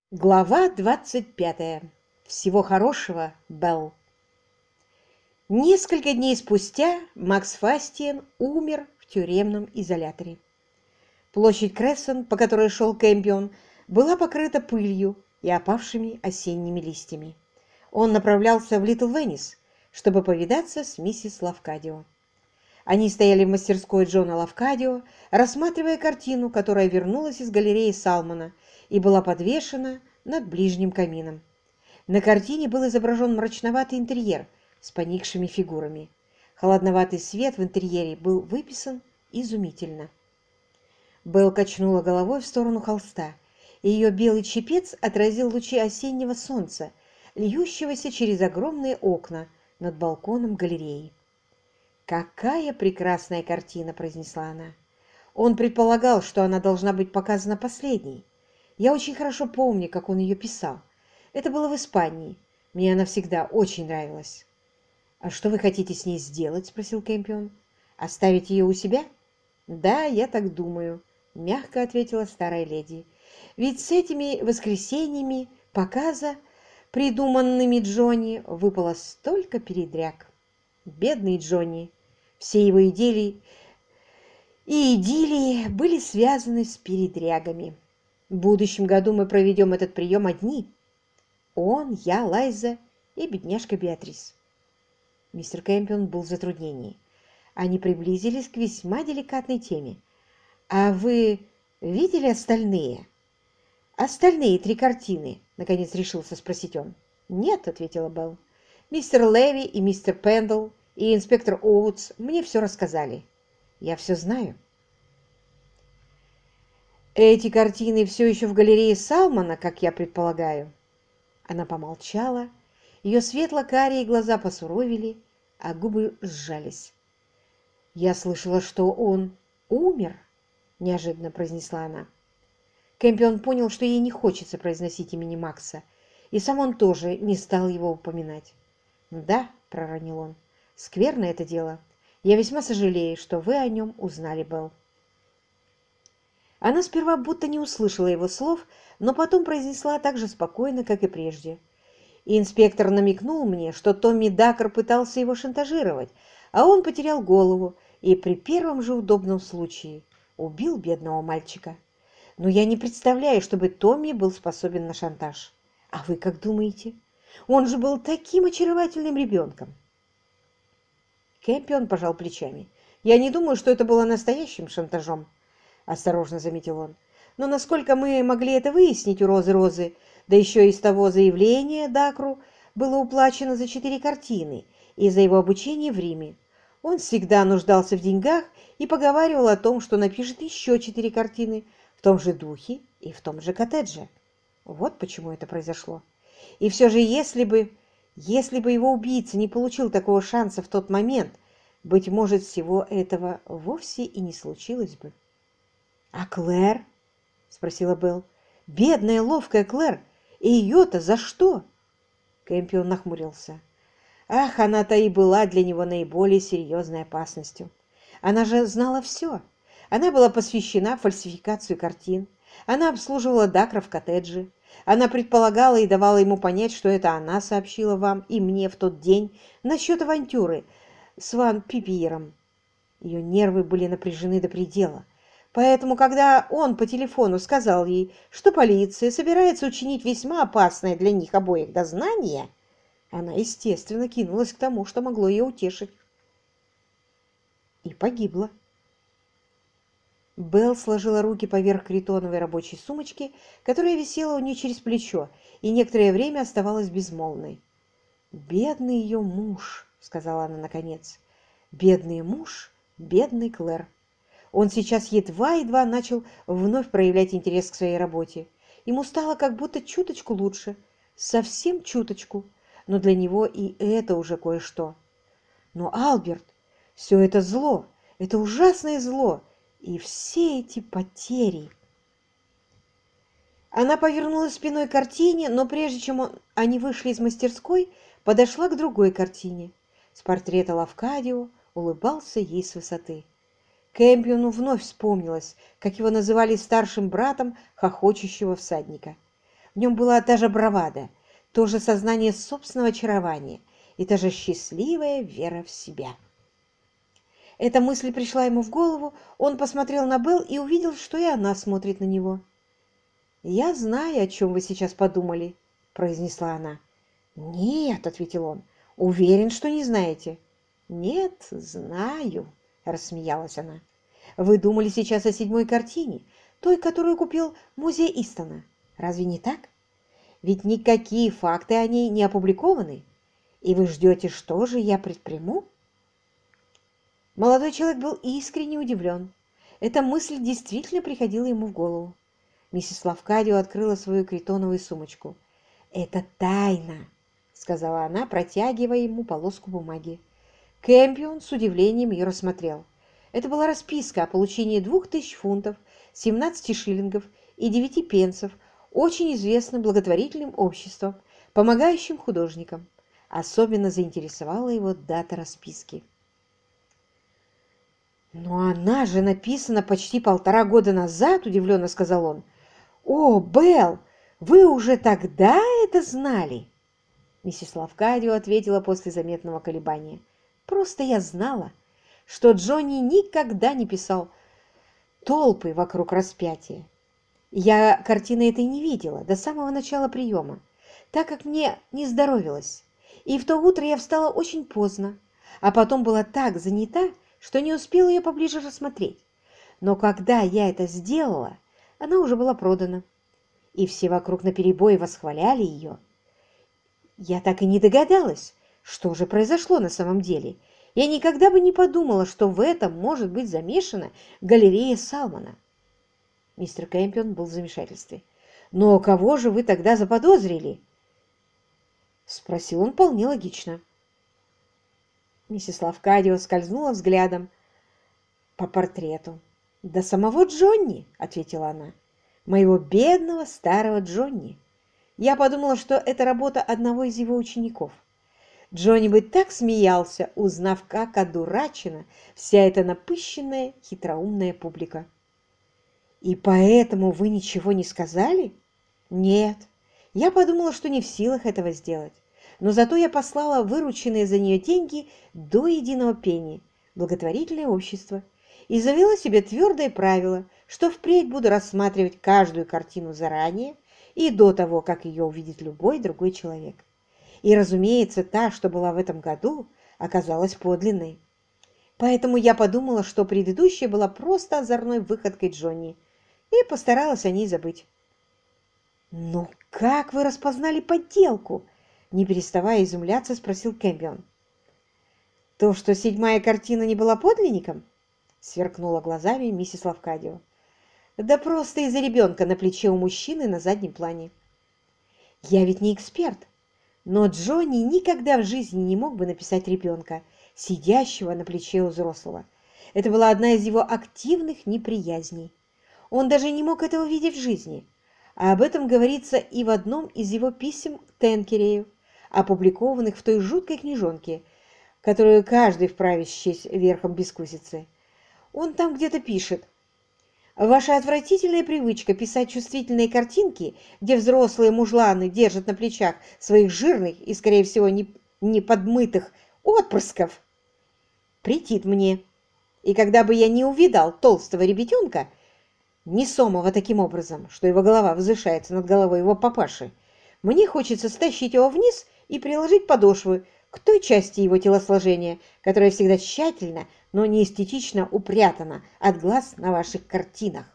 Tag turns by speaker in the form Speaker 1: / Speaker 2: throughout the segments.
Speaker 1: Глава 25. Всего хорошего, Белл. Несколько дней спустя Макс Фастиен умер в тюремном изоляторе. Площадь Крессон, по которой шел Кэмпион, была покрыта пылью и опавшими осенними листьями. Он направлялся в Литл Веннис, чтобы повидаться с миссис Лавкадио. Они стояли в мастерской Джона Лавкадио, рассматривая картину, которая вернулась из галереи Салмона и была подвешена над ближним камином. На картине был изображен мрачноватый интерьер с поникшими фигурами. Холодноватый свет в интерьере был выписан изумительно. Белл качнула головой в сторону холста, и ее белый чепец отразил лучи осеннего солнца, льющегося через огромные окна над балконом галереи. «Какая прекрасная картина!» – произнесла она. Он предполагал, что она должна быть показана последней. Я очень хорошо помню, как он ее писал. Это было в Испании. Мне она всегда очень нравилась. «А что вы хотите с ней сделать?» – спросил Кэмпион. «Оставить ее у себя?» «Да, я так думаю», – мягко ответила старая леди. «Ведь с этими воскресеньями показа, придуманными Джонни, выпало столько передряг. Бедный Джонни! Все его идиллии были связаны с передрягами. В будущем году мы проведем этот прием одни. Он, я, Лайза и бедняжка Беатрис». Мистер Кэмпион был в затруднении. Они приблизились к весьма деликатной теме. «А вы видели остальные? Остальные 3 картины?» — наконец решился спросить он. «Нет», — ответила Белл. «Мистер Леви и мистер Пендл и инспектор Оутс мне все рассказали. Я все знаю». «Эти картины все еще в галерее Салмона, как я предполагаю?» Она помолчала, ее светло-карие глаза посуровили, а губы сжались. «Я слышала, что он умер», — неожиданно произнесла она. Кэмпион понял, что ей не хочется произносить имени Макса, и сам он тоже не стал его упоминать. «Да», — проронил он, — «скверно это дело. Я весьма сожалею, что вы о нем узнали, Белл». Она сперва будто не услышала его слов, но потом произнесла так же спокойно, как и прежде. И инспектор намекнул мне, что Томми Дакер пытался его шантажировать, а он потерял голову и при первом же удобном случае убил бедного мальчика. Но я не представляю, чтобы Томми был способен на шантаж. А вы как думаете? Он же был таким очаровательным ребенком. Кэмпион пожал плечами. «Я не думаю, что это было настоящим шантажом», — осторожно заметил он. «Но насколько мы могли это выяснить у Розы, да еще из того заявления Дакру было уплачено за 4 картины и за его обучение в Риме. Он всегда нуждался в деньгах и поговаривал о том, что напишет еще 4 картины в том же духе и в том же коттедже. Вот почему это произошло. И все же, если бы его убийца не получил такого шанса в тот момент, быть может, всего этого вовсе и не случилось бы». «А Клэр?» — спросила Белл. «Бедная, ловкая Клэр! И ее-то за что?» Кэмпион нахмурился. Ах, она-то и была для него наиболее серьезной опасностью. Она же знала все. Она была посвящена в фальсификацию картин. Она обслуживала Дакра в коттедже. Она предполагала и давала ему понять, что это она сообщила вам и мне в тот день насчет авантюры с Ван Пипиером. Ее нервы были напряжены до предела. Поэтому, когда он по телефону сказал ей, что полиция собирается учинить весьма опасное для них обоих дознание, она, естественно, кинулась к тому, что могло ее утешить. И погибла. Белл сложила руки поверх критоновой рабочей сумочки, которая висела у нее через плечо, и некоторое время оставалась безмолвной. «Бедный ее муж», — сказала она наконец. «Бедный муж, бедный Клэр. Он сейчас едва-едва начал вновь проявлять интерес к своей работе. Ему стало как будто чуточку лучше, совсем чуточку, но для него и это уже кое-что. Но, Алберт, все это зло, это ужасное зло, и все эти потери». Она повернулась спиной к картине, но прежде чем они вышли из мастерской, подошла к другой картине. С портрета Лавкадио улыбался ей с высоты. Кэмпиону вновь вспомнилось, как его называли старшим братом хохочущего всадника. В нем была та же бравада, то же сознание собственного очарования и та же счастливая вера в себя. Эта мысль пришла ему в голову, он посмотрел на Белл и увидел, что и она смотрит на него. «Я знаю, о чем вы сейчас подумали», — произнесла она. «Нет», — ответил он, — «уверен, что не знаете». «Нет, знаю», — рассмеялась она. «Вы думали сейчас о 7-й картине, той, которую купил музей Истона. Разве не так? Ведь никакие факты о ней не опубликованы. И вы ждете, что же я предприму?» Молодой человек был искренне удивлен. Эта мысль действительно приходила ему в голову. Миссис Лавкадио открыла свою критоновую сумочку. «Это тайна», — сказала она, протягивая ему полоску бумаги. Кэмпион с удивлением ее рассмотрел. Это была расписка о получении 2000 фунтов, 17 шиллингов и 9 пенсов очень известным благотворительным обществом, помогающим художникам. Особенно заинтересовала его дата расписки. «Но она же написана почти 1,5 года назад», — удивленно сказал он. «О, Белл, вы уже тогда это знали?» Миссис Лавкадио ответила после заметного колебания. «Просто я знала, что Джонни никогда не писал толпы вокруг распятия. Я картины этой не видела до самого начала приема, так как мне не здоровилось. И в то утро я встала очень поздно, а потом была так занята, что не успела ее поближе рассмотреть. Но когда я это сделала, она уже была продана, и все вокруг наперебой восхваляли ее. Я так и не догадалась, что же произошло на самом деле. Я никогда бы не подумала, что в этом может быть замешана галерея Салмана». Мистер Кэмпион был в замешательстве. «Но кого же вы тогда заподозрили?» — спросил он вполне логично. Миссис Лавкадио скользнула взглядом по портрету. «Да самого Джонни», — ответила она, — «моего бедного старого Джонни. Я подумала, что это работа одного из его учеников. Джонни бы так смеялся, узнав, как одурачена вся эта напыщенная, хитроумная публика». «И поэтому вы ничего не сказали?» «Нет, я подумала, что не в силах этого сделать. Но зато я послала вырученные за нее деньги до единого пенни в благотворительное общество и завела себе твердое правило, что впредь буду рассматривать каждую картину заранее и до того, как ее увидит любой другой человек. И, разумеется, та, что была в этом году, оказалась подлинной. Поэтому я подумала, что предыдущая была просто озорной выходкой Джонни, и постаралась о ней забыть». «Но как вы распознали подделку?» — не переставая изумляться, спросил Кэмпион. «То, что 7-я картина не была подлинником?» — сверкнула глазами миссис Лавкадио. «Да просто из-за ребенка на плече у мужчины на заднем плане. Я ведь не эксперт, но Джонни никогда в жизни не мог бы написать ребенка, сидящего на плече у взрослого. Это была одна из его активных неприязней. Он даже не мог этого видеть в жизни, а об этом говорится и в одном из его писем к Тенкерею, опубликованных в той жуткой книжонке, которую каждый вправе счесть верхом бескусицы. Он там где-то пишет: «Ваша отвратительная привычка писать чувствительные картинки, где взрослые мужланы держат на плечах своих жирных и, скорее всего, не подмытых отпрысков, претит мне. И когда бы я не увидал толстого ребятенка, несомого таким образом, что его голова возвышается над головой его папаши, мне хочется стащить его вниз и приложить подошвы к той части его телосложения, которая всегда тщательно, но не эстетично упрятана от глаз на ваших картинах».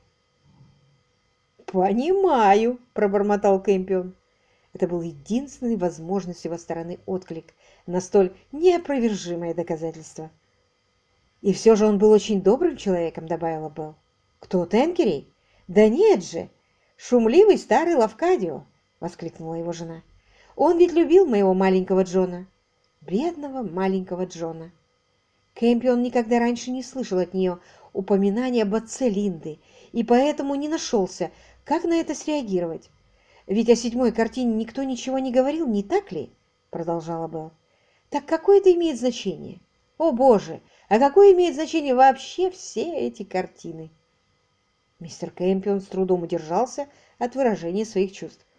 Speaker 1: «Понимаю», — пробормотал Кэмпион. Это был единственный возможный с его стороны отклик на столь неопровержимое доказательство. «И все же он был очень добрым человеком», — добавила Белл. «Кто, Тенкерей? Да нет же! Шумливый старый Лавкадио!» — воскликнула его жена. «Он ведь любил моего маленького Джона». Бедного маленького Джона. Кэмпион никогда раньше не слышал от нее упоминания об отце Линды, и поэтому не нашелся, как на это среагировать. «Ведь о 7-й картине никто ничего не говорил, не так ли?» — продолжала Белл. «Так какое это имеет значение? О, Боже! А какое имеет значение вообще все эти картины?» Мистер Кэмпион с трудом удержался от выражения своих чувств.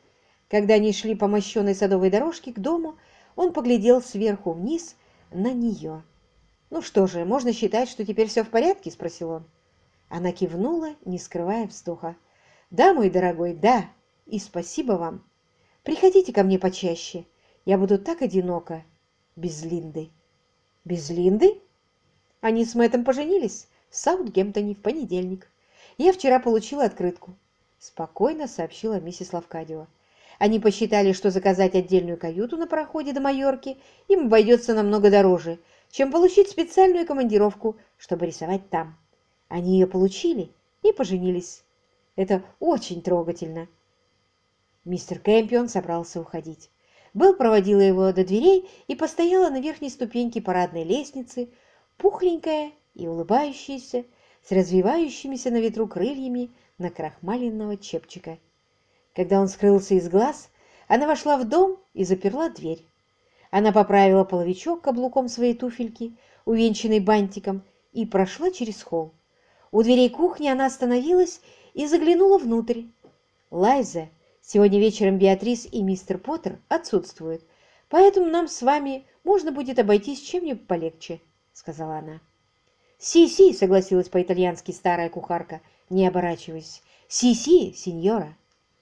Speaker 1: Когда они шли по мощенной садовой дорожке к дому, он поглядел сверху вниз на нее. «Ну что же, можно считать, что теперь все в порядке?» – спросил он. Она кивнула, не скрывая вздоха. «Да, мой дорогой, да, и спасибо вам. Приходите ко мне почаще. Я буду так одинока без Линды». «Без Линды?» Они с Мэттом поженились в Саутгемптоне в понедельник. Я вчера получила открытку, спокойно сообщила миссис Лавкадио. Они посчитали, что заказать отдельную каюту на пароходе до Майорки им обойдется намного дороже, чем получить специальную командировку, чтобы рисовать там. Они ее получили и поженились. Это очень трогательно. Мистер Кэмпион собрался уходить. Белл проводила его до дверей и постояла на верхней ступеньке парадной лестницы, пухленькая и улыбающаяся, с развивающимися на ветру крыльями накрахмаленного чепчика. Когда он скрылся из глаз, она вошла в дом и заперла дверь. Она поправила половичок каблуком своей туфельки, увенчанной бантиком, и прошла через холл. У дверей кухни она остановилась и заглянула внутрь. «Лайза, сегодня вечером Беатрис и мистер Поттер отсутствуют, поэтому нам с вами можно будет обойтись чем-нибудь полегче», — сказала она. «Си-си», — согласилась по-итальянски старая кухарка, не оборачиваясь. «Си-си, сеньора».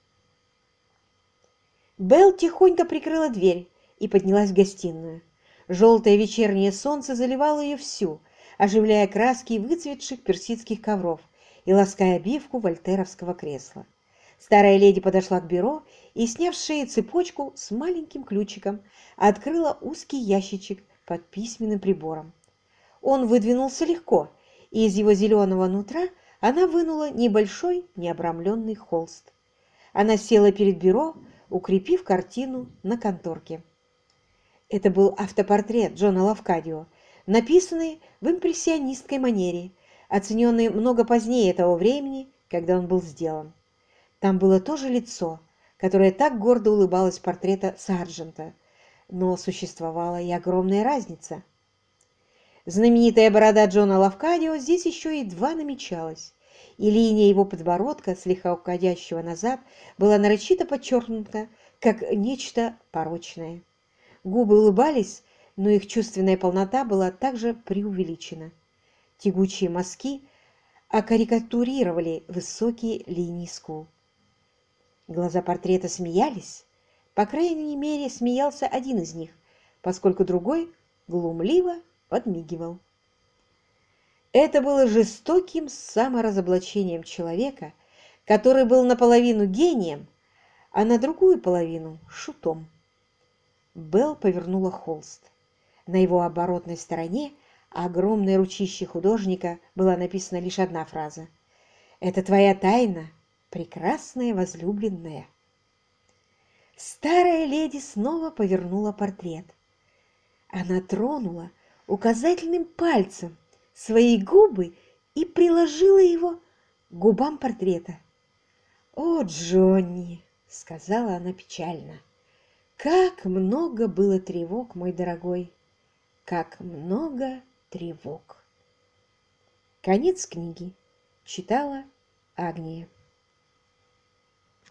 Speaker 1: Белл тихонько прикрыла дверь и поднялась в гостиную. Желтое вечернее солнце заливало ее всю, оживляя краски выцветших персидских ковров и лаская обивку вольтеровского кресла. Старая леди подошла к бюро и, сняв с шеи цепочку с маленьким ключиком, открыла узкий ящичек под письменным прибором. Он выдвинулся легко, и из его зеленого нутра она вынула небольшой необрамленный холст. Она села перед бюро, укрепив картину на конторке. Это был автопортрет Джона Лавкадио, написанный в импрессионистской манере, оцененный много позднее того времени, когда он был сделан. Там было то же лицо, которое так гордо улыбалось портрета Сарджента, но существовала и огромная разница. Знаменитая борода Джона Лавкадио здесь еще едва намечалась, и линия его подбородка, слегка уходящего назад, была нарочито подчеркнута, как нечто порочное. Губы улыбались, но их чувственная полнота была также преувеличена. Тягучие мазки окарикатурировали высокие линии скул. Глаза портрета смеялись, по крайней мере, смеялся один из них, поскольку другой глумливо подмигивал. Это было жестоким саморазоблачением человека, который был наполовину гением, а на другую половину – шутом. Белл повернула холст. На его оборотной стороне огромной ручище художника была написана лишь одна фраза: «Это твоя тайна, прекрасная возлюбленная». Старая леди снова повернула портрет. Она тронула указательным пальцем свои губы и приложила его к губам портрета. «О, Джонни!» — сказала она печально. «Как много было тревог, мой дорогой! Как много тревог!» Конец книги. Читала Агния.